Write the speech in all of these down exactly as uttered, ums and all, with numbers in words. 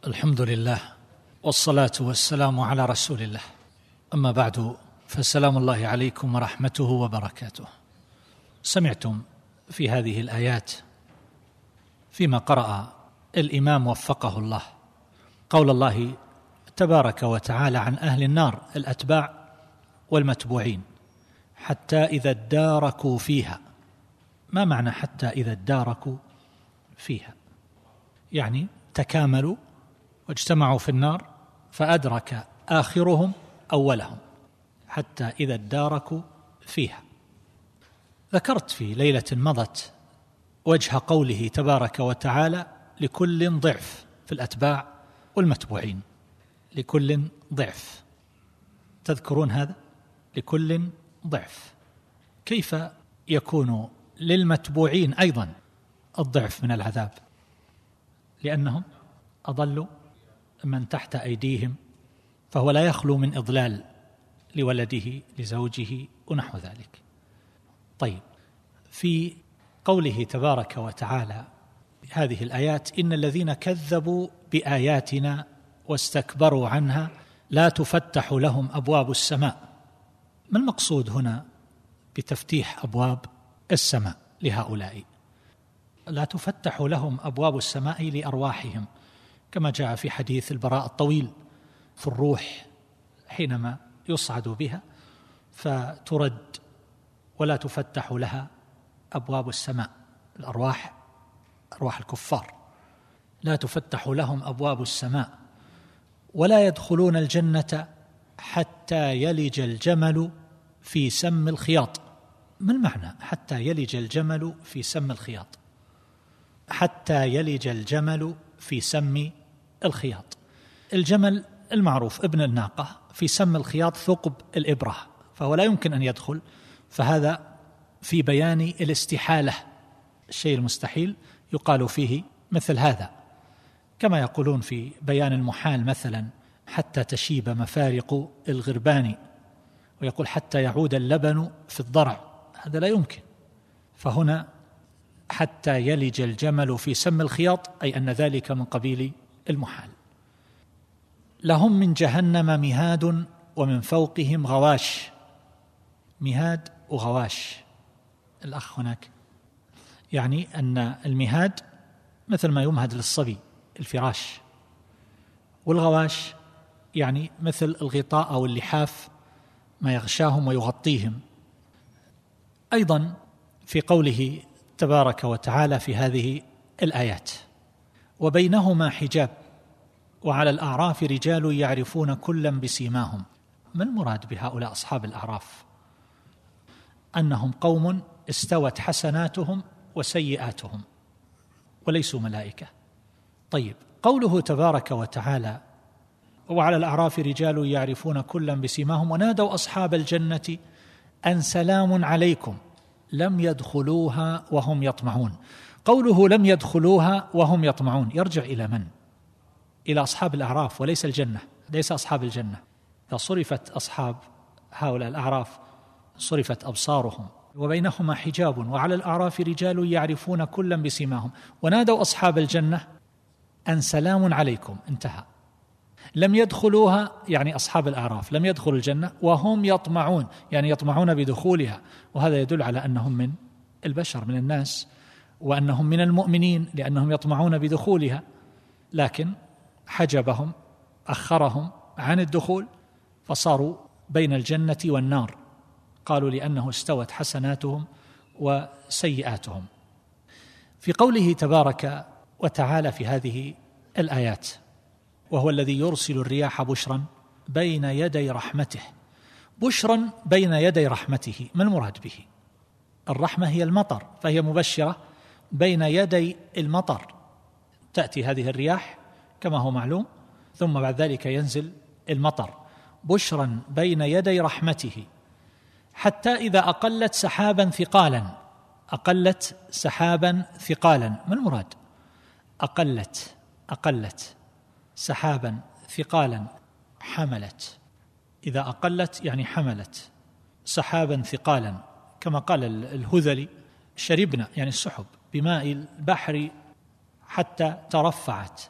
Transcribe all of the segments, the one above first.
الحمد لله والصلاة والسلام على رسول الله، أما بعد، فسلام الله عليكم ورحمته وبركاته. سمعتم في هذه الآيات فيما قرأ الإمام وفقه الله قول الله تبارك وتعالى عن أهل النار الأتباع والمتبوعين: حتى إذا اداركوا فيها. ما معنى حتى إذا اداركوا فيها؟ يعني تكاملوا واجتمعوا في النار فأدرك آخرهم أولهم، حتى إذا اداركوا فيها. ذكرت في ليلة مضت وجه قوله تبارك وتعالى: لكل ضعف في الأتباع والمتبوعين. لكل ضعف، تذكرون هذا؟ لكل ضعف. كيف يكون للمتبوعين أيضا الضعف من العذاب؟ لأنهم أضلوا من تحت أيديهم، فهو لا يخلو من إضلال لولده لزوجه ونحو ذلك. طيب، في قوله تبارك وتعالى هذه الآيات: إن الذين كذبوا بآياتنا واستكبروا عنها لا تفتح لهم أبواب السماء. ما المقصود هنا بتفتيح أبواب السماء لهؤلاء؟ لا تفتح لهم أبواب السماء لأرواحهم، كما جاء في حديث البراء الطويل في الروح حينما يصعد بها فترد ولا تفتح لها أبواب السماء. الأرواح، أرواح الكفار، لا تفتح لهم أبواب السماء ولا يدخلون الجنة حتى يلج الجمل في سم الخياط. ما المعنى حتى يلج الجمل في سم الخياط؟ حتى يلج الجمل في سم الخياط. الجمل المعروف ابن الناقة، في سم الخياط ثقب الإبرة، فهو لا يمكن أن يدخل. فهذا في بيان الاستحالة، الشيء المستحيل يقال فيه مثل هذا، كما يقولون في بيان المحال مثلا: حتى تشيب مفارق الغربان، ويقول حتى يعود اللبن في الضرع. هذا لا يمكن. فهنا حتى يلج الجمل في سم الخياط، أي أن ذلك من قبيل المحال. لهم من جهنم مهاد ومن فوقهم غواش. مهاد وغواش، الأخ هناك، يعني أن المهاد مثل ما يمهد للصبي، الفراش، والغواش يعني مثل الغطاء أو اللحاف، ما يغشاهم ويغطيهم. أيضا في قوله تبارك وتعالى في هذه الآيات: وبينهما حجاب وعلى الأعراف رجال يعرفون كلا بسيماهم. ما المراد بهؤلاء أصحاب الأعراف؟ أنهم قوم استوت حسناتهم وسيئاتهم وليسوا ملائكة. طيب، قوله تبارك وتعالى: وعلى الأعراف رجال يعرفون كلا بسيماهم ونادوا أصحاب الجنة أن سلام عليكم لم يدخلوها وهم يطمعون. قوله لم يدخلوها وهم يطمعون يرجع إلى من؟ إلى أصحاب الأعراف وليس الجنة، ليس أصحاب الجنة. إذا صرفت أصحاب هؤلاء الأعراف صرفت أبصارهم. وبينهما حجاب وعلى الأعراف رجال يعرفون كلا بسيماهم ونادوا أصحاب الجنة أن سلام عليكم، انتهى. لم يدخلوها يعني أصحاب الأعراف لم يدخلوا الجنة وهم يطمعون، يعني يطمعون بدخولها، وهذا يدل على أنهم من البشر، من الناس، وأنهم من المؤمنين لأنهم يطمعون بدخولها، لكن حجبهم، أخرهم عن الدخول، فصاروا بين الجنة والنار. قالوا لأنه استوت حسناتهم وسيئاتهم. في قوله تبارك وتعالى في هذه الآيات: وهو الذي يرسل الرياح بشرا بين يدي رحمته. بشرا بين يدي رحمته، ما المراد به؟ الرحمة هي المطر، فهي مبشرة بين يدي المطر. تأتي هذه الرياح كما هو معلوم، ثم بعد ذلك ينزل المطر. بشرا بين يدي رحمته، حتى إذا أقلت سحابا ثقالا. أقلت سحابا ثقالا، ما المراد؟ أقلت أقلت سحابا ثقالا، حملت. إذا أقلت يعني حملت سحابا ثقالا، كما قال الهذلي: شربنا يعني السحب بماء البحر حتى ترفعت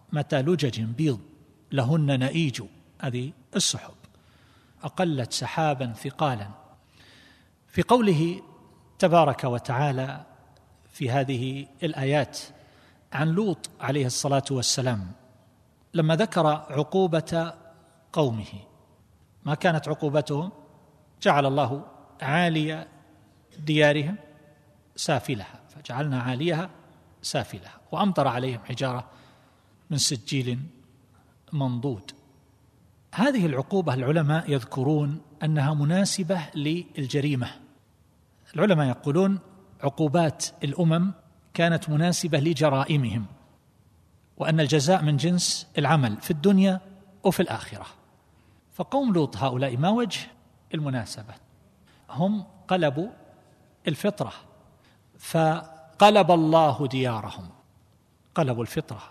متى لجج بيض لهن نئيج، هذه السحب أقلت سحابا ثقالا. في قوله تبارك وتعالى في هذه الآيات عن لوط عليه الصلاة والسلام، لما ذكر عقوبة قومه، ما كانت عقوبتهم؟ جعل الله عالي ديارهم سافلها، فجعلنا عاليها سافلها، وأمطر عليهم حجارة من سجيل منضود. هذه العقوبة العلماء يذكرون أنها مناسبة للجريمة. العلماء يقولون عقوبات الأمم كانت مناسبة لجرائمهم، وأن الجزاء من جنس العمل في الدنيا وفي الآخرة. فقوم لوط هؤلاء ما وجه المناسبة؟ هم قلبوا الفطرة، فقلب الله ديارهم، قلبوا الفطرة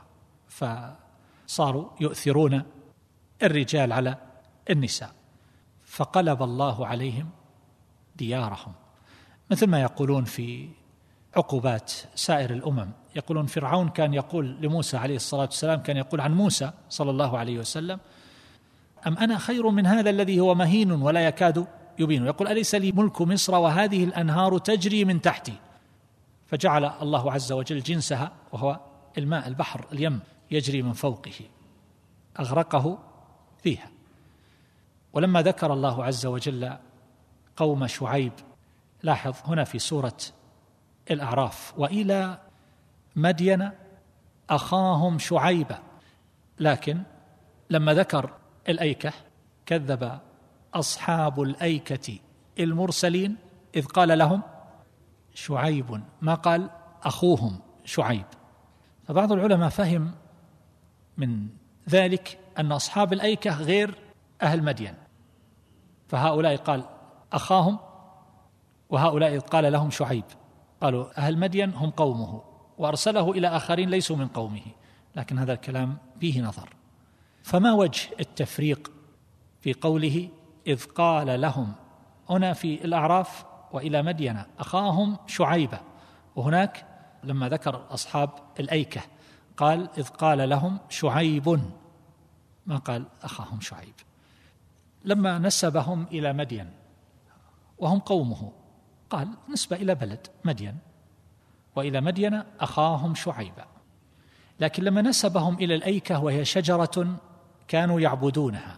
فصاروا يؤثرون الرجال على النساء، فقلب الله عليهم ديارهم. مثل ما يقولون في عقوبات سائر الأمم، يقولون فرعون كان يقول لموسى عليه الصلاة والسلام، كان يقول عن موسى صلى الله عليه وسلم: أم أنا خير من هذا الذي هو مهين ولا يكاد يبين، يقول أليس لي ملك مصر وهذه الأنهار تجري من تحتي، فجعل الله عز وجل جنسها وهو الماء، البحر، اليم، يجري من فوقه، أغرقه فيها. ولما ذكر الله عز وجل قوم شعيب، لاحظ هنا في سورة الأعراف: وإلى مدين أخاهم شعيبا، لكن لما ذكر الأيكة كذب أصحاب الأيكة المرسلين إذ قال لهم شعيب، ما قال أخوهم شعيب. فبعض العلماء فهم من ذلك أن أصحاب الأيكة غير أهل مدين، فهؤلاء قال أخاهم، وهؤلاء إذ قال لهم شعيب قالوا أهل مدين هم قومه، وأرسله إلى آخرين ليسوا من قومه، لكن هذا الكلام فيه نظر. فما وجه التفريق في قوله إذ قال لهم هنا في الأعراف وإلى مدين أخاهم شعيبا، وهناك لما ذكر أصحاب الأيكة قال إذ قال لهم شعيب، ما قال أخاهم شعيب. لما نسبهم إلى مدين وهم قومه قال نسبة إلى بلد مدين، وإلى مدين أخاهم شعيبا. لكن لما نسبهم إلى الأيكة وهي شجرة كانوا يعبدونها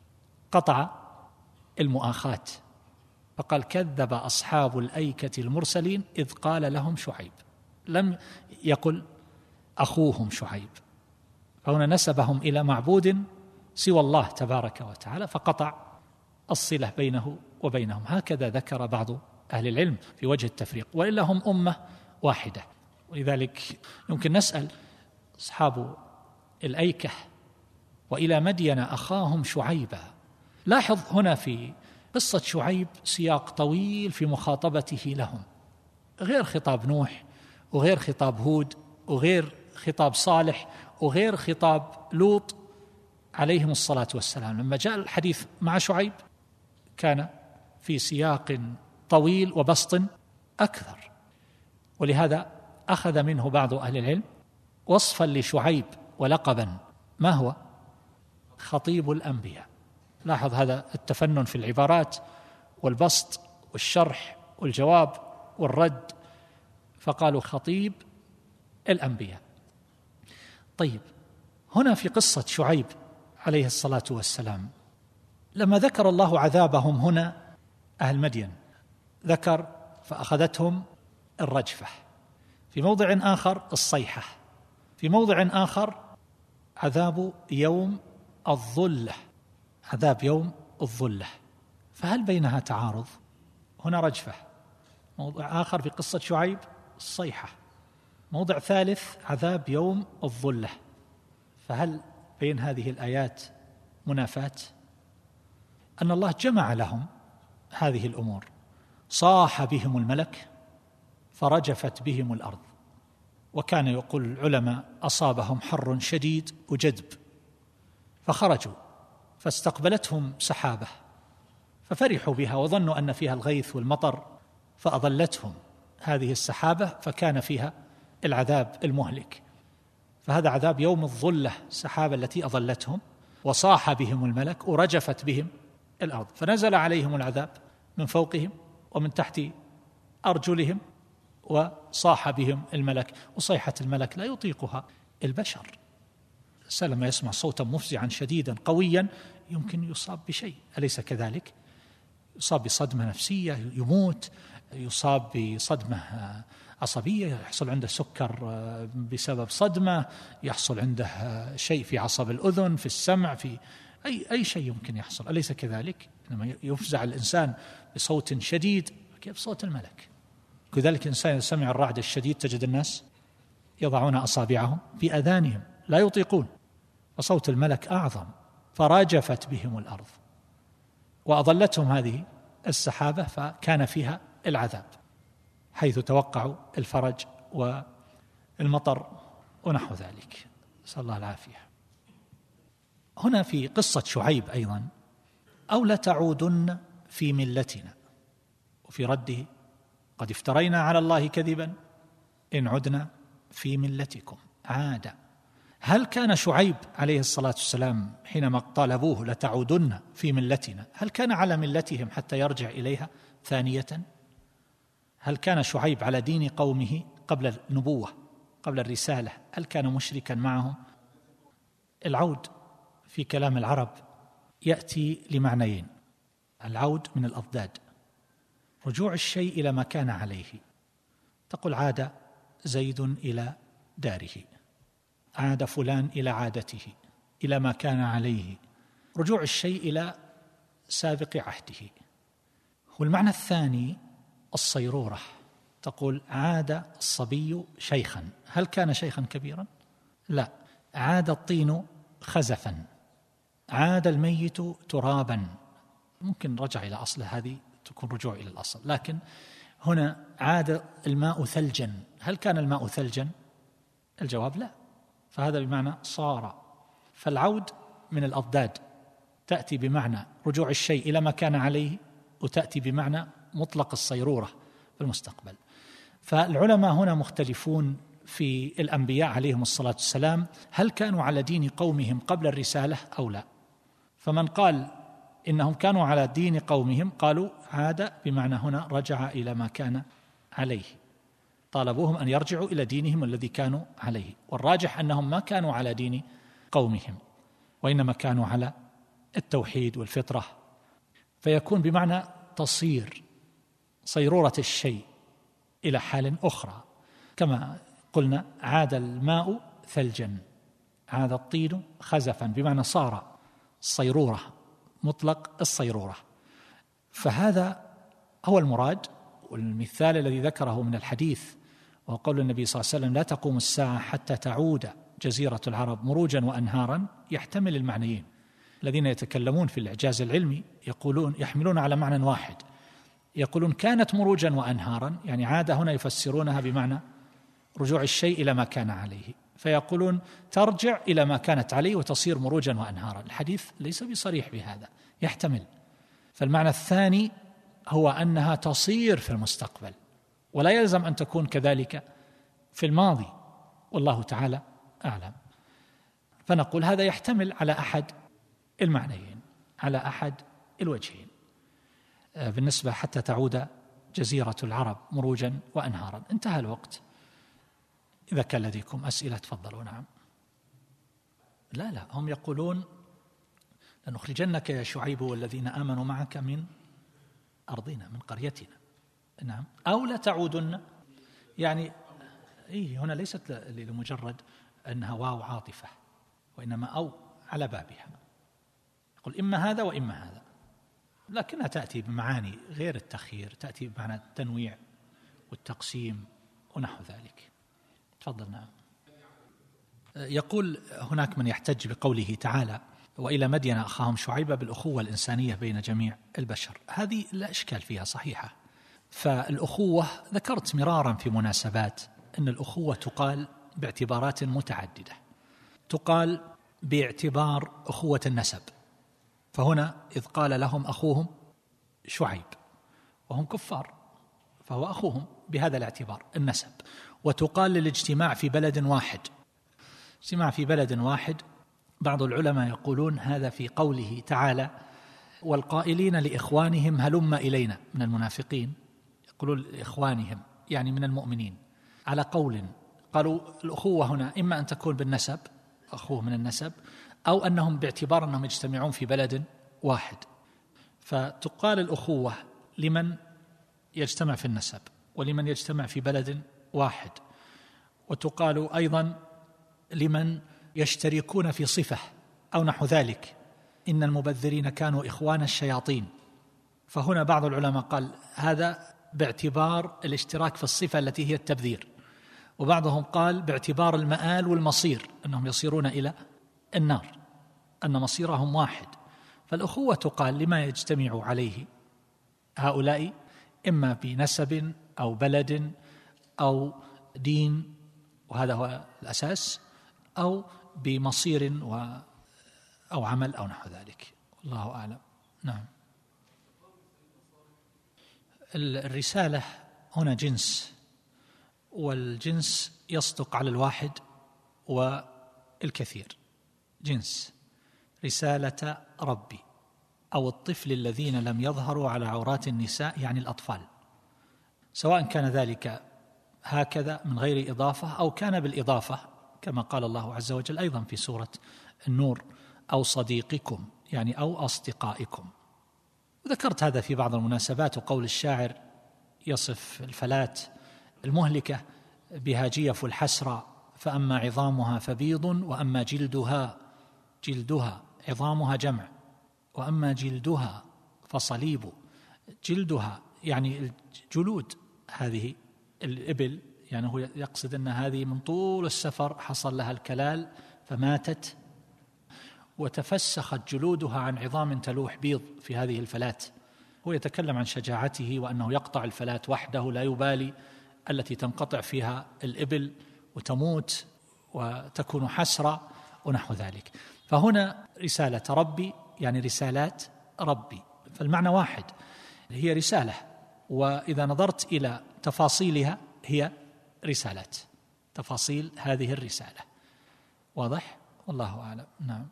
قطع المؤاخاة، فقال كذب أصحاب الأيكة المرسلين إذ قال لهم شعيب، لم يقل أخوهم شعيب، فهنا نسبهم إلى معبود سوى الله تبارك وتعالى فقطع الصلة بينه وبينهم. هكذا ذكر بعض أهل العلم في وجه التفريق، وإلا هم أمة واحدة. ولذلك يمكن نسأل أصحاب الأيكة وإلى مدين أخاهم شعيبا، لاحظ هنا في قصة شعيب سياق طويل في مخاطبته لهم، غير خطاب نوح وغير خطاب هود وغير خطاب صالح وغير خطاب لوط عليهم الصلاة والسلام. لما جاء الحديث مع شعيب كان في سياق طويل وبسط أكثر، ولهذا أخذ منه بعض أهل العلم وصفا لشعيب ولقبا، ما هو؟ خطيب الأنبياء. لاحظ هذا التفنن في العبارات والبسط والشرح والجواب والرد، فقالوا خطيب الأنبياء. طيب، هنا في قصة شعيب عليه الصلاة والسلام لما ذكر الله عذابهم هنا أهل مدين ذكر فأخذتهم الرجفة، في موضع آخر الصيحة، في موضع آخر عذاب يوم الظلة، عذاب يوم الظلة، فهل بينها تعارض؟ هنا رجفة، موضع آخر في قصة شعيب الصيحة، موضع ثالث عذاب يوم الظلة، فهل بين هذه الآيات منافاة؟ أن الله جمع لهم هذه الأمور، صاح بهم الملك فرجفت بهم الأرض، وكان يقول العلماء أصابهم حر شديد وجدب فخرجوا فاستقبلتهم سحابة ففرحوا بها وظنوا أن فيها الغيث والمطر، فأضلتهم هذه السحابة فكان فيها العذاب المهلك. فهذا عذاب يوم الظلة، السحابة التي أظلتهم وصاح بهم الملك ورجفت بهم الأرض، فنزل عليهم العذاب من فوقهم ومن تحت أرجلهم وصاح بهم الملك، وصيحة الملك لا يطيقها البشر. لما يسمع صوتا مفزعا شديدا قويا يمكن يصاب بشيء، أليس كذلك؟ يصاب بصدمة نفسية، يموت، يصاب بصدمة عصبية، يحصل عنده سكر بسبب صدمة، يحصل عنده شيء في عصب الأذن، في السمع، في أي أي شيء يمكن يحصل، أليس كذلك؟ لما يفزع الإنسان بصوت شديد كيف صوت الملك؟ كذلك الإنسان إذا سمع الرعد الشديد تجد الناس يضعون أصابعهم في أذانهم لا يطيقون، وصوت الملك أعظم. فرجفت بهم الأرض وأظلتهم هذه السحابة، فكان فيها العذاب حيث توقعوا الفرج والمطر ونحو ذلك، نسأل الله العافية. هنا في قصة شعيب أيضا، أو لتعودن في ملتنا، وفي رده قد افترينا على الله كذبا إن عدنا في ملتكم. عاد. هل كان شعيب عليه الصلاة والسلام حينما طالبوه لتعودن في ملتنا، هل كان على ملتهم حتى يرجع إليها ثانية؟ هل كان شعيب على دين قومه قبل النبوة قبل الرسالة؟ هل كان مشركا معهم؟ العود في كلام العرب يأتي لمعنيين: العود من الأضداد، رجوع الشيء إلى ما كان عليه، تقول عاد زيد إلى داره، عاد فلان إلى عادته، إلى ما كان عليه، رجوع الشيء إلى سابق عهده. والمعنى الثاني الصيرورة، تقول عاد الصبي شيخا. هل كان شيخا كبيرا؟ لا، عاد الطين خزفا، عاد الميت ترابا. ممكن رجع إلى أصله، هذه تكون رجوع إلى الأصل، لكن هنا عاد الماء ثلجا. هل كان الماء ثلجا؟ الجواب لا، فهذا بمعنى صار. فالعود من الأضداد، تأتي بمعنى رجوع الشيء إلى ما كان عليه، وتأتي بمعنى مطلق الصيرورة في المستقبل. فالعلماء هنا مختلفون في الأنبياء عليهم الصلاة والسلام، هل كانوا على دين قومهم قبل الرسالة أو لا؟ فمن قال إنهم كانوا على دين قومهم قالوا عاد بمعنى هنا رجع إلى ما كان عليه، طالبوهم أن يرجعوا إلى دينهم الذي كانوا عليه. والراجح أنهم ما كانوا على دين قومهم، وإنما كانوا على التوحيد والفطرة، فيكون بمعنى تصير، صيرورة الشيء إلى حال أخرى. كما قلنا عاد الماء ثلجا، عاد الطين خزفا، بمعنى صار، الصيرورة، مطلق الصيرورة. فهذا هو المراد. والمثال الذي ذكره من الحديث وهو قول النبي صلى الله عليه وسلم لا تقوم الساعة حتى تعود جزيرة العرب مروجا وأنهارا، يحتمل المعنيين. الذين يتكلمون في الإعجاز العلمي يقولون يحملون على معنى واحد، يقولون كانت مروجا وأنهارا، يعني عاد هنا يفسرونها بمعنى رجوع الشيء إلى ما كان عليه، فيقولون ترجع إلى ما كانت عليه وتصير مروجا وأنهارا. الحديث ليس بصريح بهذا، يحتمل. فالمعنى الثاني هو أنها تصير في المستقبل، ولا يلزم أن تكون كذلك في الماضي، والله تعالى أعلم. فنقول هذا يحتمل على أحد المعنيين، على أحد الوجهين. بالنسبة حتى تعود جزيرة العرب مروجا وأنهارا. انتهى الوقت. إذا كان لديكم أسئلة تفضلوا. نعم. لا لا، هم يقولون لنخرجنك يا شعيب والذين آمنوا معك من أرضنا، من قريتنا. نعم. أو لتعودن، يعني إيه هنا ليست لمجرد أنها واو عاطفة، وإنما أو على بابها، يقول إما هذا وإما هذا، لكنها تأتي بمعاني غير التخيير، تأتي بمعنى التنويع والتقسيم ونحو ذلك. تفضل. نعم. يقول هناك من يحتج بقوله تعالى وإلى مدين أخاهم شعيبا بالأخوة الإنسانية بين جميع البشر. هذه لا إشكال فيها، صحيحة. فالأخوة ذكرت مرارا في مناسبات أن الأخوة تقال باعتبارات متعددة. تقال باعتبار أخوة النسب، فهنا إذ قال لهم أخوهم شعيب وهم كفار فهو أخوهم بهذا الاعتبار النسب. وتقال للاجتماع في بلد واحد، اجتماع في بلد واحد. بعض العلماء يقولون هذا في قوله تعالى والقائلين لإخوانهم هلم إلينا من المنافقين، يقولون لإخوانهم يعني من المؤمنين، على قول قالوا الأخوة هنا إما أن تكون بالنسب، أخوه من النسب، أو أنهم باعتبار أنهم يجتمعون في بلد واحد، فتقال الأخوة لمن يجتمع في النسب ولمن يجتمع في بلد واحد، وتقال أيضا لمن يشتركون في صفة أو نحو ذلك، إن المبذرين كانوا إخوان الشياطين. فهنا بعض العلماء قال هذا باعتبار الاشتراك في الصفة التي هي التبذير، وبعضهم قال باعتبار المآل والمصير، أنهم يصيرون إلى النار، أن مصيرهم واحد. فالأخوة تقال لما يجتمع عليه هؤلاء إما بنسب أو بلد أو دين، وهذا هو الأساس، أو بمصير و أو عمل أو نحو ذلك، والله أعلم. نعم. الرسالة هنا جنس، والجنس يصدق على الواحد والكثير. جنس رسالة ربي أو الطفل الذين لم يظهروا على عورات النساء، يعني الأطفال، سواء كان ذلك هكذا من غير إضافة أو كان بالإضافة كما قال الله عز وجل أيضا في سورة النور أو صديقكم، يعني أو أصدقائكم. وذكرت هذا في بعض المناسبات، وقول الشاعر يصف الفلاة المهلكة بها جيف الحسرى، فأما عظامها فبيض وأما جلدها، جلدها عظامها جمع، وأما جلدها فصليب. جلدها يعني الجلود، هذه الإبل، يعني هو يقصد أن هذه من طول السفر حصل لها الكلال فماتت، وتفسخت جلودها عن عظام تلوح بيض في هذه الفلاة. هو يتكلم عن شجاعته وأنه يقطع الفلاة وحده لا يبالي، التي تنقطع فيها الإبل وتموت وتكون حسرة ونحو ذلك. فهنا رسالة ربي يعني رسالات ربي، فالمعنى واحد، هي رسالة، وإذا نظرت إلى تفاصيلها هي رسالات، تفاصيل هذه الرسالة. واضح؟ والله أعلم. نعم.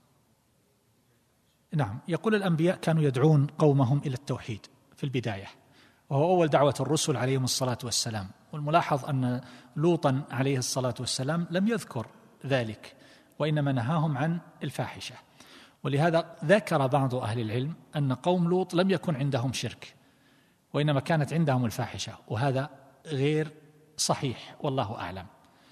نعم. يقول الأنبياء كانوا يدعون قومهم إلى التوحيد في البداية، وهو أول دعوة الرسل عليهم الصلاة والسلام. والملاحظ أن لوطا عليه الصلاة والسلام لم يذكر ذلك، وإنما نهاهم عن الفاحشة. ولهذا ذكر بعض أهل العلم أن قوم لوط لم يكن عندهم شرك، وإنما كانت عندهم الفاحشة، وهذا غير صحيح والله أعلم.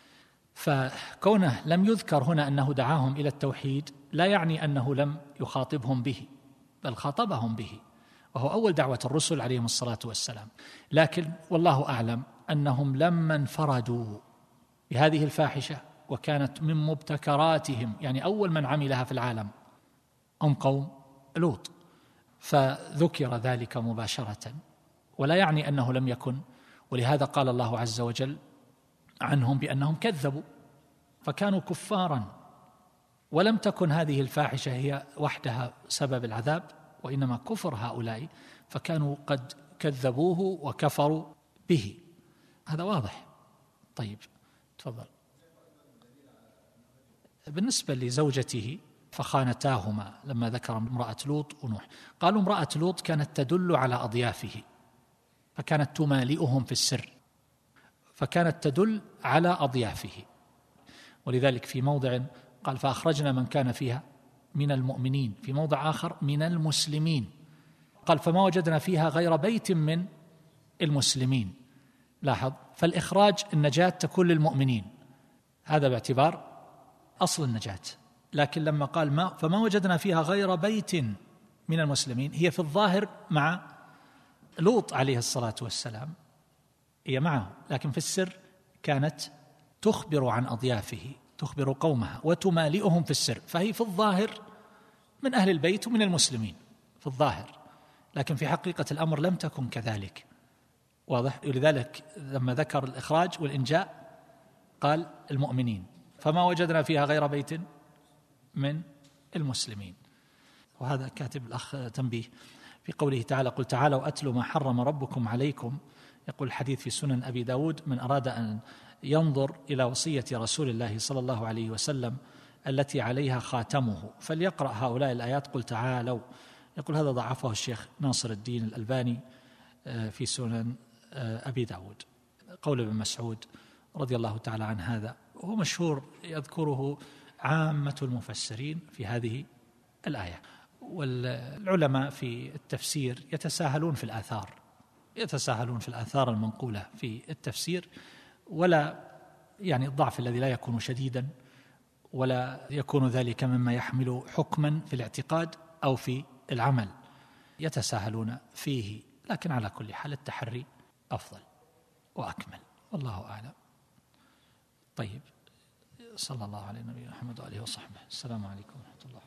فكونه لم يذكر هنا أنه دعاهم إلى التوحيد لا يعني أنه لم يخاطبهم به، بل خاطبهم به، وهو أول دعوة الرسل عليهم الصلاة والسلام. لكن والله أعلم أنهم لما انفردوا بهذه الفاحشة وكانت من مبتكراتهم، يعني أول من عملها في العالم هم قوم لوط، فذكر ذلك مباشرة، ولا يعني أنه لم يكن. ولهذا قال الله عز وجل عنهم بأنهم كذبوا فكانوا كفارا، ولم تكن هذه الفاحشة هي وحدها سبب العذاب، وإنما كفر هؤلاء، فكانوا قد كذبوه وكفروا به. هذا واضح. طيب تفضل. بالنسبة لزوجته فخانتاهما، لما ذكر امرأة لوط ونوح قالوا امرأة لوط كانت تدل على أضيافه، فكانت تمالئهم في السر، فكانت تدل على أضيافه. ولذلك في موضع قال فأخرجنا من كان فيها من المؤمنين، في موضع آخر من المسلمين، قال فما وجدنا فيها غير بيت من المسلمين. لاحظ، فالإخراج النجاة تكون للمؤمنين، هذا باعتبار أصل النجاة. لكن لما قال ما فما وجدنا فيها غير بيت من المسلمين، هي في الظاهر مع لوط عليه الصلاة والسلام، هي معه، لكن في السر كانت تخبر عن أضيافه، تخبر قومها وتمالئهم في السر، فهي في الظاهر من أهل البيت ومن المسلمين في الظاهر، لكن في حقيقة الأمر لم تكن كذلك. واضح؟ ولذلك لما ذكر الإخراج والإنجاء قال المؤمنين، فما وجدنا فيها غير بيت من المسلمين. وهذا كاتب الأخ تنبيه في قوله تعالى قل تعالوا أتلوا ما حرم ربكم عليكم، يقول الحديث في سنن أبي داود من أراد أن ينظر إلى وصية رسول الله صلى الله عليه وسلم التي عليها خاتمه، فليقرأ هؤلاء الآيات. قل تعالوا، يقول هذا ضعفه الشيخ ناصر الدين الألباني في سنن أبي داود، قول ابن مسعود رضي الله تعالى عن هذا، وهو مشهور يذكره عامة المفسرين في هذه الآية. والعلماء في التفسير يتساهلون في الآثار يتساهلون في الآثار المنقولة في التفسير، ولا يعني الضعف الذي لا يكون شديدا ولا يكون ذلك مما يحمل حكما في الاعتقاد أو في العمل، يتساهلون فيه، لكن على كل حال التحري أفضل وأكمل، والله أعلم. طيب، صلى الله على نبينا محمد وآله وصحبه. السلام عليكم ورحمة الله.